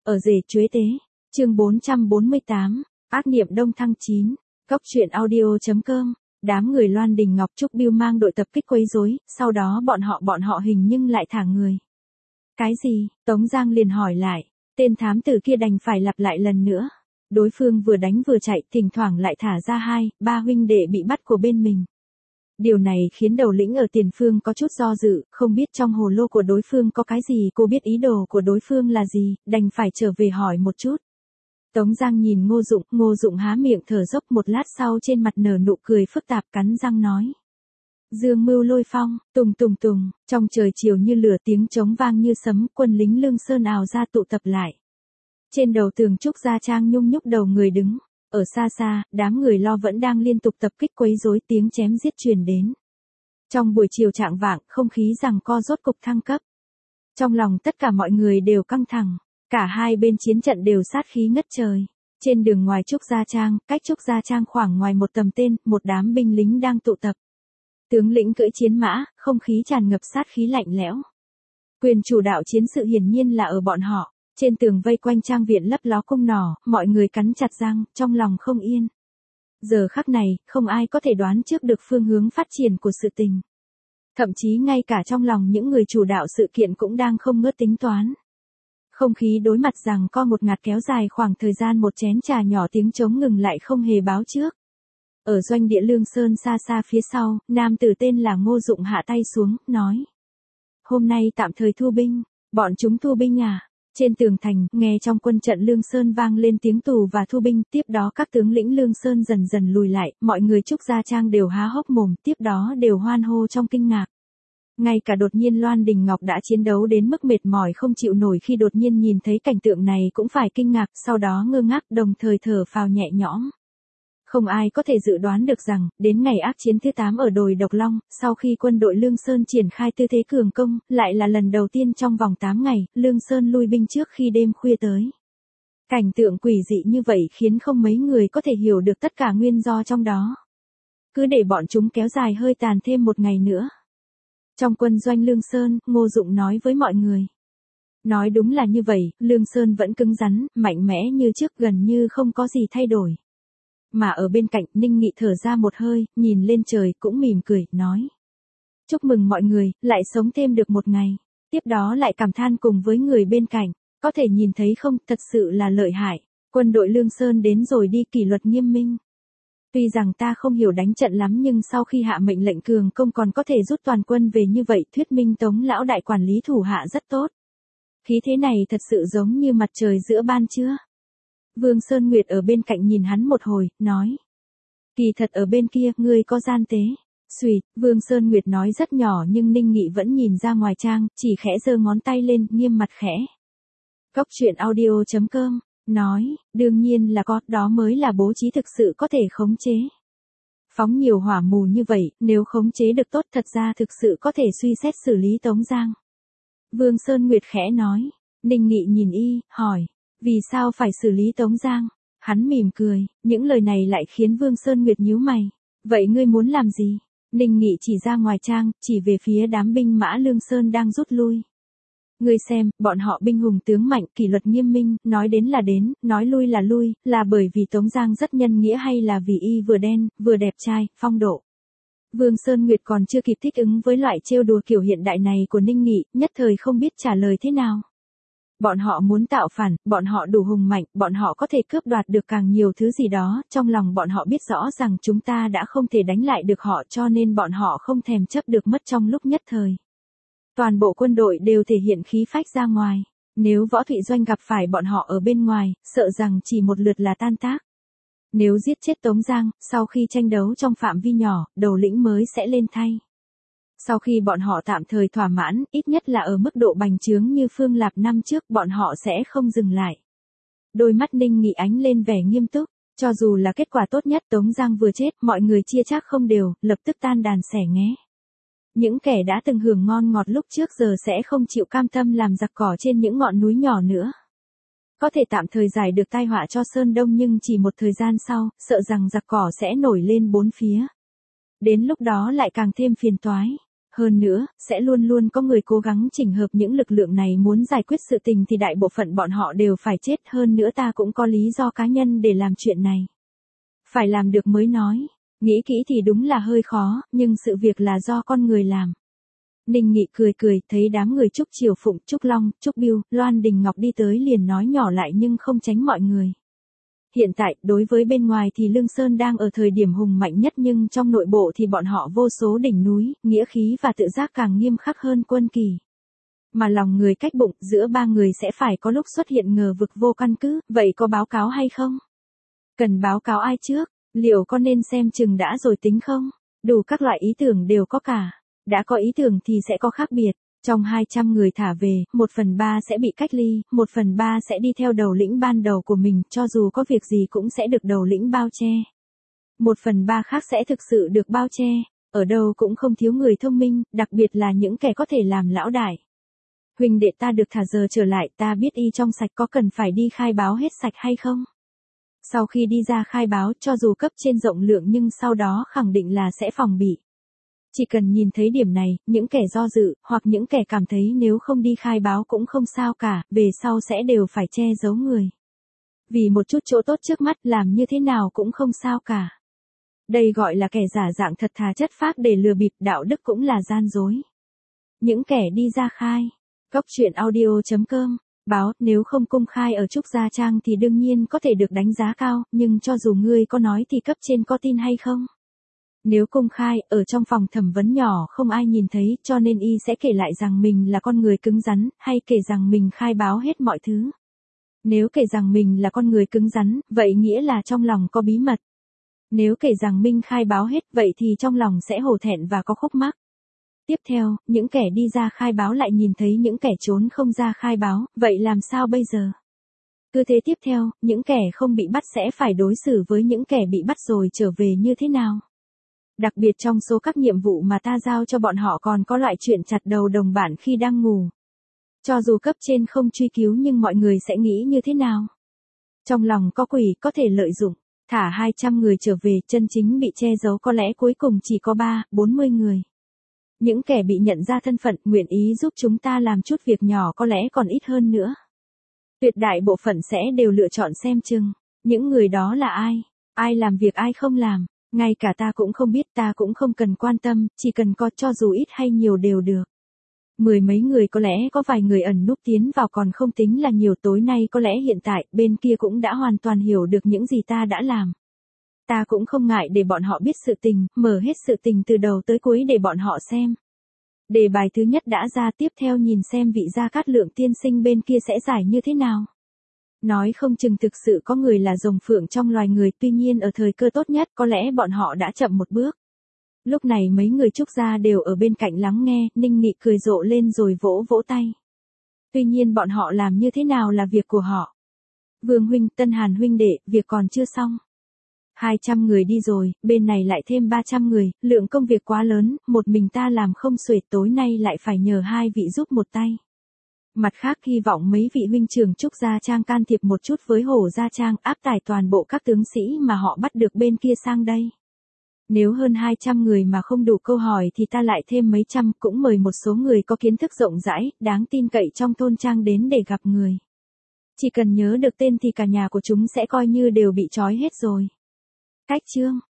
Ở rể chuế tế, chương 448, ác niệm đông thăng 9, Cốc truyện audio.com, đám người Loan Đình Ngọc Trúc Biêu mang đội tập kích quấy rối, sau đó bọn họ hình nhưng lại thả người. Cái gì? Tống Giang liền hỏi lại, tên thám tử kia đành phải lặp lại lần nữa. Đối phương vừa đánh vừa chạy, thỉnh thoảng lại thả ra 2-3 huynh đệ bị bắt của bên mình. Điều này khiến đầu lĩnh ở tiền phương có chút do dự, không biết trong hồ lô của đối phương có cái gì, cô biết ý đồ của đối phương là gì, đành phải trở về hỏi một chút. Tống Giang nhìn Ngô Dụng há miệng thở dốc một lát sau trên mặt nở nụ cười phức tạp cắn răng nói. Dương mưu lôi phong, tùng tùng tùng, trong trời chiều như lửa tiếng trống vang như sấm, quân lính Lương Sơn ào ra tụ tập lại. Trên đầu tường Trúc Gia Trang nhung nhúc đầu người đứng. Ở xa xa, đám người Lo vẫn đang liên tục tập kích quấy rối, tiếng chém giết truyền đến. Trong buổi chiều trạng vạng, không khí giằng co rốt cục thăng cấp. Trong lòng tất cả mọi người đều căng thẳng, cả hai bên chiến trận đều sát khí ngất trời. Trên đường ngoài Trúc Gia Trang, cách Trúc Gia Trang khoảng ngoài một tầm tên, một đám binh lính đang tụ tập. Tướng lĩnh cưỡi chiến mã, không khí tràn ngập sát khí lạnh lẽo. Quyền chủ đạo chiến sự hiển nhiên là ở bọn họ. Trên tường vây quanh trang viện lấp ló cung nỏ, mọi người cắn chặt răng, trong lòng không yên. Giờ khắc này, không ai có thể đoán trước được phương hướng phát triển của sự tình. Thậm chí ngay cả trong lòng những người chủ đạo sự kiện cũng đang không ngớt tính toán. Không khí đối mặt rằng co một ngạt kéo dài khoảng thời gian một chén trà nhỏ, tiếng trống ngừng lại không hề báo trước. Ở doanh địa Lương Sơn xa xa phía sau, nam tử tên là Ngô Dụng hạ tay xuống, nói. Hôm nay tạm thời thu binh, bọn chúng thu binh à? Trên tường thành, nghe trong quân trận Lương Sơn vang lên tiếng tù và thu binh, tiếp đó các tướng lĩnh Lương Sơn dần dần lùi lại, mọi người Trúc Gia Trang đều há hốc mồm, tiếp đó đều hoan hô trong kinh ngạc. Ngay cả đột nhiên Loan Đình Ngọc đã chiến đấu đến mức mệt mỏi không chịu nổi khi đột nhiên nhìn thấy cảnh tượng này cũng phải kinh ngạc, sau đó ngơ ngác đồng thời thở phào nhẹ nhõm. Không ai có thể dự đoán được rằng, đến ngày ác chiến thứ 8 ở đồi Độc Long, sau khi quân đội Lương Sơn triển khai tư thế cường công, lại là lần đầu tiên trong vòng 8 ngày, Lương Sơn lui binh trước khi đêm khuya tới. Cảnh tượng quỷ dị như vậy khiến không mấy người có thể hiểu được tất cả nguyên do trong đó. Cứ để bọn chúng kéo dài hơi tàn thêm một ngày nữa. Trong quân doanh Lương Sơn, Ngô Dụng nói với mọi người. Nói đúng là như vậy, Lương Sơn vẫn cứng rắn, mạnh mẽ như trước, gần như không có gì thay đổi. Mà ở bên cạnh, Ninh Nghị thở ra một hơi, nhìn lên trời cũng mỉm cười, nói. Chúc mừng mọi người, lại sống thêm được một ngày. Tiếp đó lại cảm than cùng với người bên cạnh. Có thể nhìn thấy không, thật sự là lợi hại. Quân đội Lương Sơn đến rồi đi, kỷ luật nghiêm minh. Tuy rằng ta không hiểu đánh trận lắm nhưng sau khi hạ mệnh lệnh cường công còn có thể rút toàn quân về như vậy, thuyết minh Tống lão đại quản lý thủ hạ rất tốt. Khí thế này thật sự giống như mặt trời giữa ban trưa. Vương Sơn Nguyệt ở bên cạnh nhìn hắn một hồi, nói. Kỳ thật ở bên kia, ngươi có gian tế. Xùy, Vương Sơn Nguyệt nói rất nhỏ nhưng Ninh Nghị vẫn nhìn ra ngoài trang, chỉ khẽ giơ ngón tay lên, nghiêm mặt khẽ. Cốc truyện audio.com, nói, đương nhiên là có, đó mới là bố trí thực sự có thể khống chế. Phóng nhiều hỏa mù như vậy, nếu khống chế được tốt thật ra thực sự có thể suy xét xử lý Tống Giang. Vương Sơn Nguyệt khẽ nói, Ninh Nghị nhìn y, hỏi. Vì sao phải xử lý Tống Giang? Hắn mỉm cười, những lời này lại khiến Vương Sơn Nguyệt nhíu mày. Vậy ngươi muốn làm gì? Ninh Nghị chỉ ra ngoài trang, chỉ về phía đám binh mã Lương Sơn đang rút lui. Ngươi xem, bọn họ binh hùng tướng mạnh, kỷ luật nghiêm minh, nói đến là đến, nói lui, là bởi vì Tống Giang rất nhân nghĩa hay là vì y vừa đen, vừa đẹp trai, phong độ. Vương Sơn Nguyệt còn chưa kịp thích ứng với loại trêu đùa kiểu hiện đại này của Ninh Nghị, nhất thời không biết trả lời thế nào. Bọn họ muốn tạo phản, bọn họ đủ hùng mạnh, bọn họ có thể cướp đoạt được càng nhiều thứ gì đó, trong lòng bọn họ biết rõ rằng chúng ta đã không thể đánh lại được họ cho nên bọn họ không thèm chấp được mất trong lúc nhất thời. Toàn bộ quân đội đều thể hiện khí phách ra ngoài, nếu Võ Thụy Doanh gặp phải bọn họ ở bên ngoài, sợ rằng chỉ một lượt là tan tác. Nếu giết chết Tống Giang, sau khi tranh đấu trong phạm vi nhỏ, đầu lĩnh mới sẽ lên thay. Sau khi bọn họ tạm thời thỏa mãn, ít nhất là ở mức độ bành trướng như Phương Lạp năm trước, bọn họ sẽ không dừng lại. Đôi mắt Ninh Nghị ánh lên vẻ nghiêm túc, cho dù là kết quả tốt nhất Tống Giang vừa chết, mọi người chia chác không đều, lập tức tan đàn xẻ nghé. Những kẻ đã từng hưởng ngon ngọt lúc trước giờ sẽ không chịu cam tâm làm giặc cỏ trên những ngọn núi nhỏ nữa. Có thể tạm thời giải được tai họa cho Sơn Đông nhưng chỉ một thời gian sau, sợ rằng giặc cỏ sẽ nổi lên bốn phía. Đến lúc đó lại càng thêm phiền toái. Hơn nữa, sẽ luôn luôn có người cố gắng chỉnh hợp những lực lượng này, muốn giải quyết sự tình thì đại bộ phận bọn họ đều phải chết, hơn nữa ta cũng có lý do cá nhân để làm chuyện này. Phải làm được mới nói, nghĩ kỹ thì đúng là hơi khó, nhưng sự việc là do con người làm. Ninh Nghị cười cười, thấy đám người Trúc Triều Phụng, Trúc Long, Trúc Biêu, Loan Đình Ngọc đi tới liền nói nhỏ lại nhưng không tránh mọi người. Hiện tại, đối với bên ngoài thì Lương Sơn đang ở thời điểm hùng mạnh nhất, nhưng trong nội bộ thì bọn họ vô số đỉnh núi, nghĩa khí và tự giác càng nghiêm khắc hơn quân kỳ. Mà lòng người cách bụng, giữa ba người sẽ phải có lúc xuất hiện ngờ vực vô căn cứ, vậy có báo cáo hay không? Cần báo cáo ai trước? Liệu có nên xem chừng đã rồi tính không? Đủ các loại ý tưởng đều có cả. Đã có ý tưởng thì sẽ có khác biệt. Trong 200 người thả về, 1/3 sẽ bị cách ly, 1/3 sẽ đi theo đầu lĩnh ban đầu của mình, cho dù có việc gì cũng sẽ được đầu lĩnh bao che. 1/3 khác sẽ thực sự được bao che. Ở đâu cũng không thiếu người thông minh, đặc biệt là những kẻ có thể làm lão đại. Huynh đệ ta được thả giờ trở lại, ta biết y trong sạch, có cần phải đi khai báo hết sạch hay không? Sau khi đi ra khai báo, cho dù cấp trên rộng lượng nhưng sau đó khẳng định là sẽ phòng bị. Chỉ cần nhìn thấy điểm này, những kẻ do dự, hoặc những kẻ cảm thấy nếu không đi khai báo cũng không sao cả, về sau sẽ đều phải che giấu người. Vì một chút chỗ tốt trước mắt, làm như thế nào cũng không sao cả. Đây gọi là kẻ giả dạng thật thà chất phác để lừa bịp, đạo đức cũng là gian dối. Những kẻ đi ra khai. Góc truyện audio.com báo, nếu không công khai ở Trúc Gia Trang thì đương nhiên có thể được đánh giá cao, nhưng cho dù ngươi có nói thì cấp trên có tin hay không? Nếu công khai, ở trong phòng thẩm vấn nhỏ không ai nhìn thấy, cho nên y sẽ kể lại rằng mình là con người cứng rắn, hay kể rằng mình khai báo hết mọi thứ. Nếu kể rằng mình là con người cứng rắn, vậy nghĩa là trong lòng có bí mật. Nếu kể rằng mình khai báo hết, vậy thì trong lòng sẽ hổ thẹn và có khúc mắc. Tiếp theo, những kẻ đi ra khai báo lại nhìn thấy những kẻ trốn không ra khai báo, vậy làm sao bây giờ? Cứ thế tiếp theo, những kẻ không bị bắt sẽ phải đối xử với những kẻ bị bắt rồi trở về như thế nào? Đặc biệt trong số các nhiệm vụ mà ta giao cho bọn họ còn có loại chuyện chặt đầu đồng bạn khi đang ngủ. Cho dù cấp trên không truy cứu nhưng mọi người sẽ nghĩ như thế nào? Trong lòng có quỷ, có thể lợi dụng. Thả 200 người trở về, chân chính bị che giấu có lẽ cuối cùng chỉ có 40 người. Những kẻ bị nhận ra thân phận, nguyện ý giúp chúng ta làm chút việc nhỏ có lẽ còn ít hơn nữa. Tuyệt đại bộ phận sẽ đều lựa chọn xem chừng. Những người đó là ai? Ai làm việc ai không làm? Ngay cả ta cũng không biết, ta cũng không cần quan tâm, chỉ cần có cho dù ít hay nhiều đều được. 10 mấy người có lẽ có vài người ẩn núp tiến vào còn không tính là nhiều, tối nay có lẽ hiện tại bên kia cũng đã hoàn toàn hiểu được những gì ta đã làm. Ta cũng không ngại để bọn họ biết sự tình, mở hết sự tình từ đầu tới cuối để bọn họ xem. Đề bài thứ nhất đã ra, tiếp theo nhìn xem vị Gia Cát Lượng tiên sinh bên kia sẽ giải như thế nào. Nói không chừng thực sự có người là rồng phượng trong loài người, tuy nhiên ở thời cơ tốt nhất có lẽ bọn họ đã chậm một bước. Lúc này mấy người Trúc Gia đều ở bên cạnh lắng nghe, Ninh Nghị cười rộ lên rồi vỗ vỗ tay. Tuy nhiên bọn họ làm như thế nào là việc của họ. Vương huynh, Tân Hàn huynh đệ, việc còn chưa xong. 200 người đi rồi, bên này lại thêm 300 người, lượng công việc quá lớn, một mình ta làm không xuể, tối nay lại phải nhờ hai vị giúp một tay. Mặt khác hy vọng mấy vị huynh trưởng Trúc Gia Trang can thiệp một chút với Hổ Gia Trang, áp tải toàn bộ các tướng sĩ mà họ bắt được bên kia sang đây. Nếu hơn 200 người mà không đủ câu hỏi thì ta lại thêm mấy trăm, cũng mời một số người có kiến thức rộng rãi, đáng tin cậy trong thôn trang đến để gặp người. Chỉ cần nhớ được tên thì cả nhà của chúng sẽ coi như đều bị trói hết rồi. Cách chương